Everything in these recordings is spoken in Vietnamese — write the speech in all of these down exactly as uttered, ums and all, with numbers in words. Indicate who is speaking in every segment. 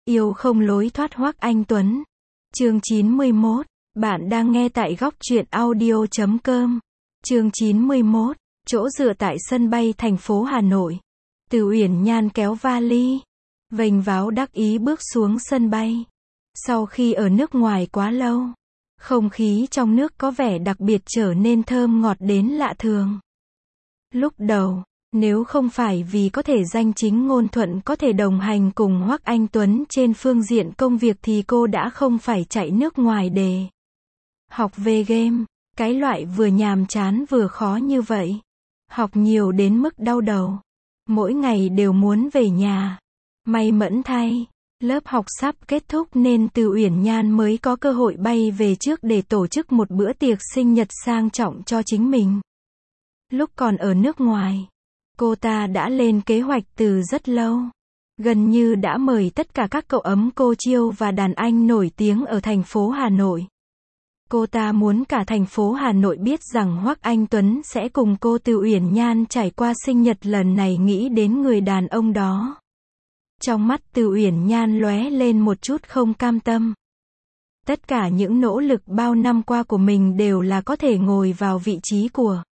Speaker 1: Yêu không lối thoát Hoắc Anh Tuấn. Chương chín mươi mốt. Bạn đang nghe tại góc truyện audio chấm com. Chương chín mươi mốt. Chỗ dựa tại sân bay thành phố Hà Nội. Từ Uyển Nhan kéo vali, vênh váo đắc ý bước xuống sân bay. Sau khi ở nước ngoài quá lâu, không khí trong nước có vẻ đặc biệt trở nên thơm ngọt đến lạ thường. Lúc đầu, nếu không phải vì có thể danh chính ngôn thuận có thể đồng hành cùng Hoắc Anh Tuấn trên phương diện công việc thì cô đã không phải chạy nước ngoài để học về game, cái loại vừa nhàm chán vừa khó như vậy. Học nhiều đến mức đau đầu. Mỗi ngày đều muốn về nhà. May mẫn thay, lớp học sắp kết thúc nên Từ Uyển Nhan mới có cơ hội bay về trước để tổ chức một bữa tiệc sinh nhật sang trọng cho chính mình. Lúc còn ở nước ngoài, cô ta đã lên kế hoạch từ rất lâu. Gần như đã mời tất cả các cậu ấm cô chiêu và đàn anh nổi tiếng ở thành phố Hà Nội. Cô ta muốn cả thành phố Hà Nội biết rằng Hoắc Anh Tuấn sẽ cùng cô Từ Uyển Nhan trải qua sinh nhật lần này. Nghĩ đến người đàn ông đó, trong mắt Từ Uyển Nhan lóe lên một chút không cam tâm. Tất cả những nỗ lực bao năm qua của mình đều là có thể ngồi vào vị trí của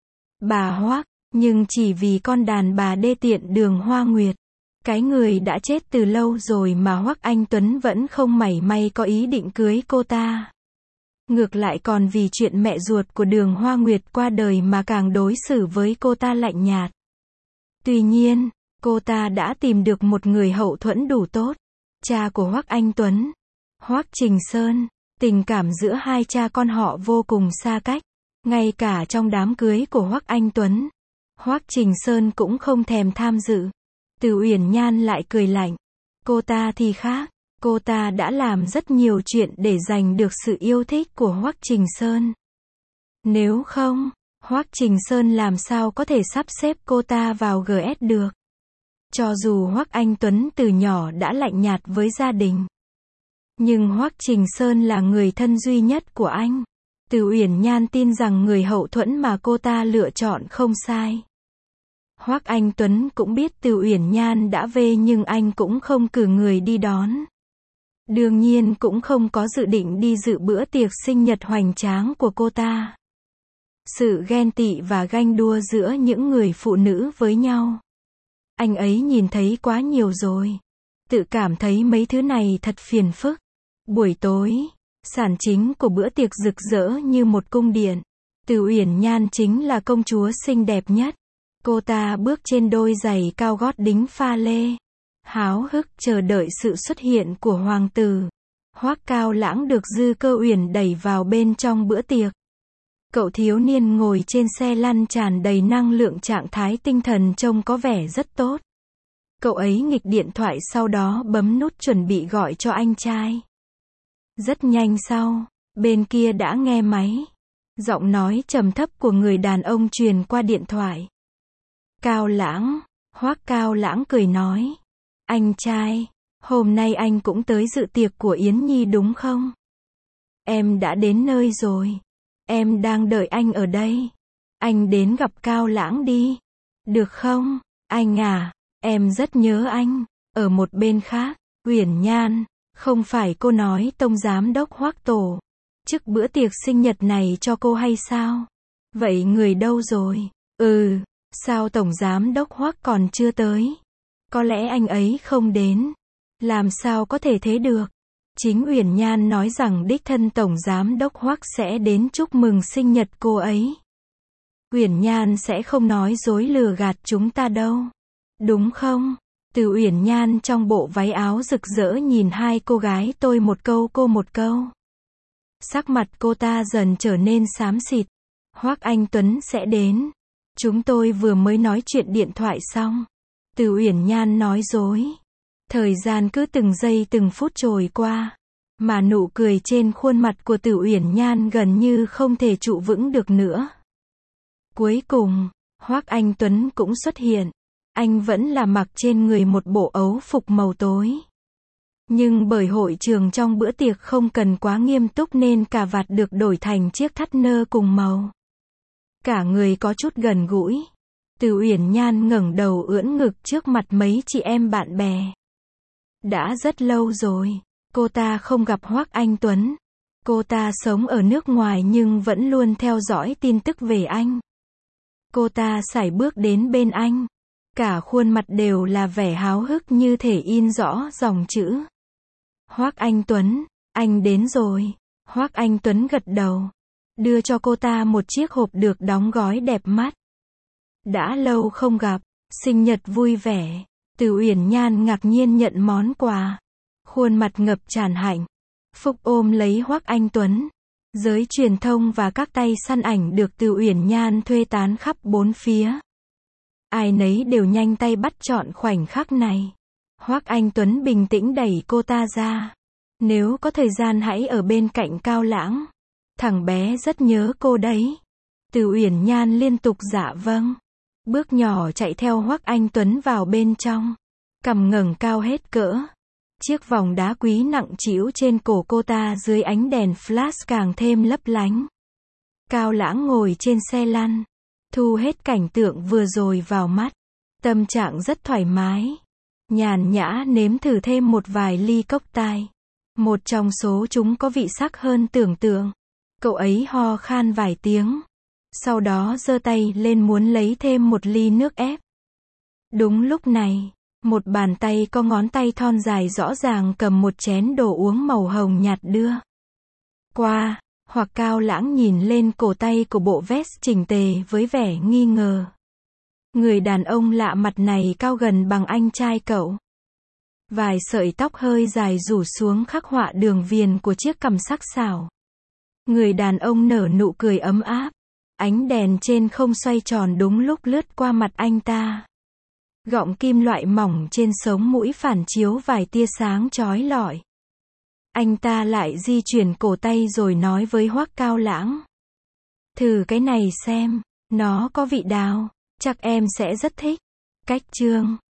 Speaker 1: bà Hoắc, nhưng chỉ vì con đàn bà đê tiện Đường Hoa Nguyệt, cái người đã chết từ lâu rồi mà Hoắc Anh Tuấn vẫn không mảy may có ý định cưới cô ta. Ngược lại còn vì chuyện mẹ ruột của Đường Hoa Nguyệt qua đời mà càng đối xử với cô ta lạnh nhạt. Tuy nhiên, cô ta đã tìm được một người hậu thuẫn đủ tốt. Cha của Hoắc Anh Tuấn, Hoắc Trình Sơn. Tình cảm giữa hai cha con họ vô cùng xa cách. Ngay cả trong đám cưới của Hoắc Anh Tuấn, Hoắc Trình Sơn cũng không thèm tham dự. Từ Uyển Nhan lại cười lạnh. Cô ta thì khác. Cô ta đã làm rất nhiều chuyện để giành được sự yêu thích của Hoắc Trình Sơn. Nếu không, Hoắc Trình Sơn làm sao có thể sắp xếp cô ta vào giê ét được. Cho dù Hoắc Anh Tuấn từ nhỏ đã lạnh nhạt với gia đình, nhưng Hoắc Trình Sơn là người thân duy nhất của anh. Từ Uyển Nhan tin rằng người hậu thuẫn mà cô ta lựa chọn không sai. Hoắc Anh Tuấn cũng biết Từ Uyển Nhan đã về nhưng anh cũng không cử người đi đón. Đương nhiên cũng không có dự định đi dự bữa tiệc sinh nhật hoành tráng của cô ta. Sự ghen tị và ganh đua giữa những người phụ nữ với nhau, anh ấy nhìn thấy quá nhiều rồi. Tự cảm thấy mấy thứ này thật phiền phức. Buổi tối, sản chính của bữa tiệc rực rỡ như một cung điện. Từ Uyển Nhan chính là công chúa xinh đẹp nhất. Cô ta bước trên đôi giày cao gót đính pha lê, háo hức chờ đợi sự xuất hiện của hoàng tử. Hoắc Cao Lãng được Dư Cơ Uyển đẩy vào bên trong bữa tiệc. Cậu thiếu niên ngồi trên xe lăn tràn đầy năng lượng, trạng thái tinh thần trông có vẻ rất tốt. Cậu ấy nghịch điện thoại sau đó bấm nút chuẩn bị gọi cho anh trai. Rất nhanh sau, bên kia đã nghe máy. Giọng nói trầm thấp của người đàn ông truyền qua điện thoại. Cao Lãng. Hoắc Cao Lãng cười nói. Anh trai, hôm nay anh cũng tới dự tiệc của Yến Nhi đúng không? Em đã đến nơi rồi. Em đang đợi anh ở đây. Anh đến gặp Cao Lãng đi. Được không? Anh à, em rất nhớ anh. Ở một bên khác, Uyển Nhan, không phải cô nói Tông Giám đốc Hoắc tổ chức bữa tiệc sinh nhật này cho cô hay sao? Vậy người đâu rồi? Ừ, sao Tổng Giám đốc Hoắc còn chưa tới? Có lẽ anh ấy không đến. Làm sao có thể thế được? Chính Uyển Nhan nói rằng đích thân Tổng Giám đốc Hoắc sẽ đến chúc mừng sinh nhật cô ấy. Uyển Nhan sẽ không nói dối lừa gạt chúng ta đâu. Đúng không? Từ Uyển Nhan trong bộ váy áo rực rỡ nhìn hai cô gái, tôi một câu cô một câu. Sắc mặt cô ta dần trở nên xám xịt. Hoắc Anh Tuấn sẽ đến. Chúng tôi vừa mới nói chuyện điện thoại xong. Từ Uyển Nhan nói dối. Thời gian cứ từng giây từng phút trôi qua, mà nụ cười trên khuôn mặt của Từ Uyển Nhan gần như không thể trụ vững được nữa. Cuối cùng, Hoắc Anh Tuấn cũng xuất hiện. Anh vẫn là mặc trên người một bộ ấu phục màu tối. Nhưng bởi hội trường trong bữa tiệc không cần quá nghiêm túc nên cà vạt được đổi thành chiếc thắt nơ cùng màu. Cả người có chút gần gũi. Từ Uyển Nhan ngẩng đầu ưỡn ngực trước mặt mấy chị em bạn bè. Đã rất lâu rồi, cô ta không gặp Hoắc Anh Tuấn. Cô ta sống ở nước ngoài nhưng vẫn luôn theo dõi tin tức về anh. Cô ta sải bước đến bên anh. Cả khuôn mặt đều là vẻ háo hức như thể in rõ dòng chữ. Hoắc Anh Tuấn, anh đến rồi. Hoắc Anh Tuấn gật đầu. Đưa cho cô ta một chiếc hộp được đóng gói đẹp mắt. Đã lâu không gặp, sinh nhật vui vẻ. Từ Uyển Nhan ngạc nhiên nhận món quà. Khuôn mặt ngập tràn hạnh phúc ôm lấy Hoắc Anh Tuấn. Giới truyền thông và các tay săn ảnh được Từ Uyển Nhan thuê tán khắp bốn phía. Ai nấy đều nhanh tay bắt chọn khoảnh khắc này. Hoắc Anh Tuấn bình tĩnh đẩy cô ta ra. Nếu có thời gian hãy ở bên cạnh Cao Lãng. Thằng bé rất nhớ cô đấy. Từ Uyển Nhan liên tục dạ vâng. Bước nhỏ chạy theo Hoắc Anh Tuấn vào bên trong. Cằm ngẩng cao hết cỡ. Chiếc vòng đá quý nặng trĩu trên cổ cô ta dưới ánh đèn flash càng thêm lấp lánh. Cao Lãng ngồi trên xe lăn. Thu hết cảnh tượng vừa rồi vào mắt. Tâm trạng rất thoải mái. Nhàn nhã nếm thử thêm một vài ly cốc tai. Một trong số chúng có vị sắc hơn tưởng tượng. Cậu ấy ho khan vài tiếng. Sau đó giơ tay lên muốn lấy thêm một ly nước ép. Đúng lúc này, một bàn tay có ngón tay thon dài rõ ràng cầm một chén đồ uống màu hồng nhạt đưa qua, hoặc Cao Lãng nhìn lên cổ tay của bộ vest chỉnh tề với vẻ nghi ngờ. Người đàn ông lạ mặt này cao gần bằng anh trai cậu. Vài sợi tóc hơi dài rủ xuống khắc họa đường viền của chiếc cằm sắc sảo. Người đàn ông nở nụ cười ấm áp. Ánh đèn trên không xoay tròn đúng lúc lướt qua mặt anh ta. Gọng kim loại mỏng trên sống mũi phản chiếu vài tia sáng chói lọi. Anh ta lại di chuyển cổ tay rồi nói với Hoắc Cao Lãng. Thử cái này xem, nó có vị đào, chắc em sẽ rất thích. Cách chương